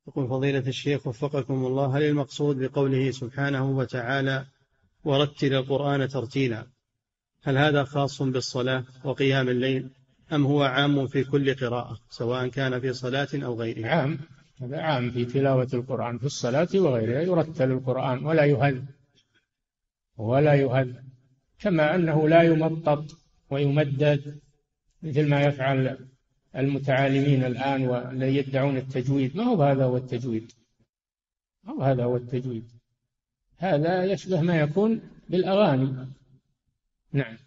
يقول فضيلة الشيخ وفقكم الله، هل المقصود بقوله سبحانه وتعالى ورتل القرآن ترتيلا، هل هذا خاص بالصلاة وقيام الليل أم هو عام في كل قراءة سواء كان في صلاة أو غيرها؟ عام، هذا عام في تلاوة القرآن في الصلاة وغيرها، يرتل القرآن ولا يهذ كما أنه لا يمطط ويمدد مثل ما يفعل المتعالمين الآن والذين يدعون التجويد. ما هو هذا هو التجويد، ما هو هذا هو التجويد، هذا يشبه ما يكون بالأغاني. نعم.